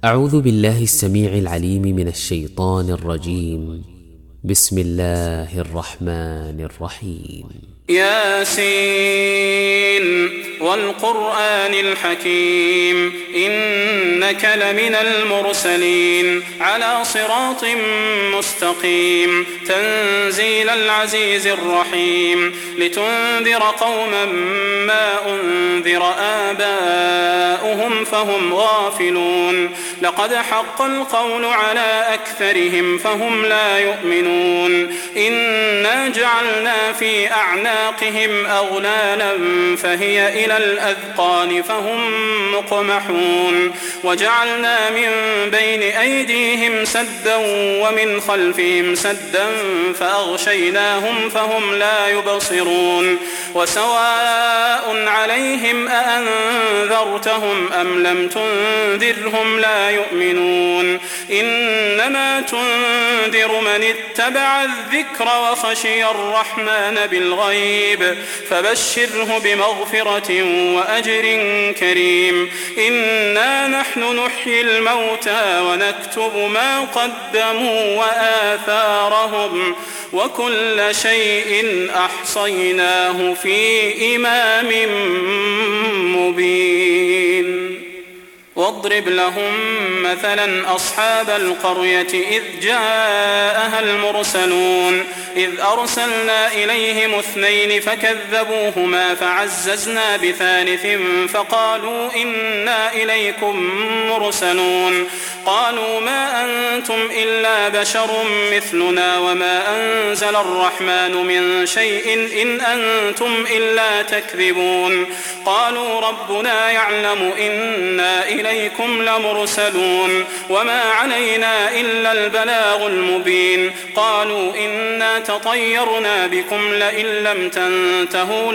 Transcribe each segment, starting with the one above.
أعوذ بالله السميع العليم من الشيطان الرجيم. بسم الله الرحمن الرحيم. ياسين والقرآن الحكيم إنك لمن المرسلين على صراط مستقيم تنزيل العزيز الرحيم لتنذر قوما ما أنذر آباؤهم فهم غافلون لقد حق القول على أكثرهم فهم لا يؤمنون إنا جعلنا في أعناقهم أغلالا فهي إلى الأذقان فهم مقمحون وجعلنا من بين أيديهم سدا ومن خلفهم سدا فأغشيناهم فهم لا يبصرون وسواء عليهم أأنذرتهم أم لم تنذرهم لا يؤمنون إنما تنذر من اتبع الذكر وخشي الرحمن بالغيب فبشره بمغفرة وأجر كريم إنا نحن نحيي الموتى ونكتب ما قدموا وآثارهم وكل شيء أحصيناه في إمام مبين واضرب لهم مثلا أصحاب القرية إذ جاءها المرسلون إذ أرسلنا إليهم 2 فكذبوهما فعززنا بثالث فقالوا إنا إليكم مرسلون قالوا ما أنتم إلا بشر مثلنا وما أنزل الرحمن من شيء إن أنتم إلا تكذبون قالوا ربنا يعلم إنا إليكم لمرسلون وما علينا إلا البلاغ المبين قالوا إنا تطيرنا بكم لئن لم تنتهوا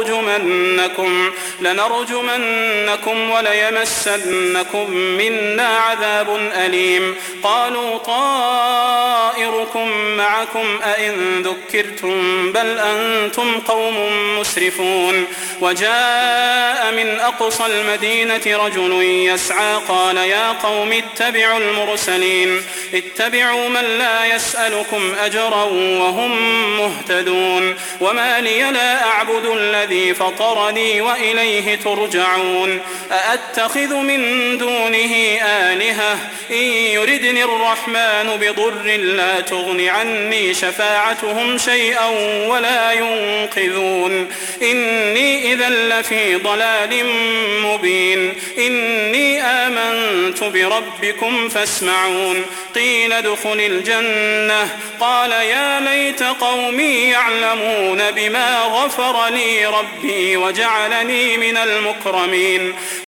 لنرجمنكم وليمسنكم منا عذاب أليم قالوا طائركم معكم أئن ذكرتم بل أنتم قوم مسرفون وجاء من أقصى المدينة رجل يسعى قال يا قوم اتبعوا المرسلين اتبعوا من لا يسألكم أجرا وهم مهتدون وما لي لا أعبد الذي فطرني وإليه ترجعون أأتخذ من دونه آلهة إن يردني الرحمن بضر لا تغن عني شفاعتهم شيئا ولا ينقذون إني إذا لفي ضلال مبين إني آمنت بربكم فاسمعون قيل ادخل الجنة قال يا ليت قومي يعلمون بما غفر لي ربي وجعلني من المكرمين